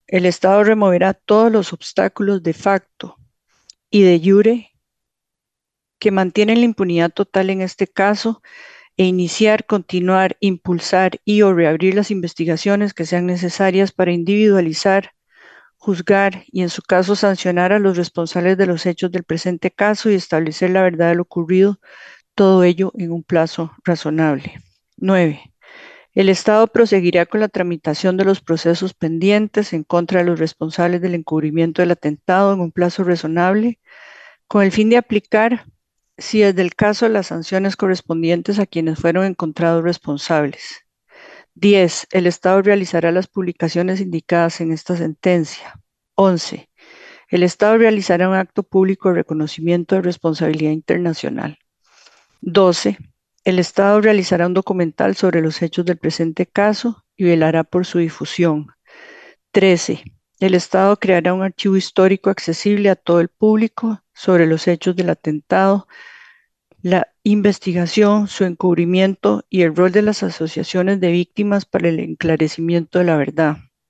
El Estado removerá todos los obstáculos de facto y de jure que mantienen la impunidad total en este caso e iniciar, continuar, impulsar y o reabrir las investigaciones que sean necesarias para individualizar, juzgar y en su caso sancionar a los responsables de los hechos del presente caso y establecer la verdad de lo ocurrido, todo ello en un plazo razonable. 9. El Estado proseguirá con la tramitación de los procesos pendientes en contra de los responsables del encubrimiento del atentado en un plazo razonable, con el fin de aplicar, si es del caso, las sanciones correspondientes a quienes fueron encontrados responsables. 10. El Estado realizará las publicaciones indicadas en esta sentencia. 11. El Estado realizará un acto público de reconocimiento de responsabilidad internacional. 12. El Estado realizará un documental sobre los hechos del presente caso y velará por su difusión. 13. El Estado creará un archivo histórico accesible a todo el público sobre los hechos del atentado, la investigación, su encubrimiento y el rol de las asociaciones de víctimas para el esclarecimiento de la verdad.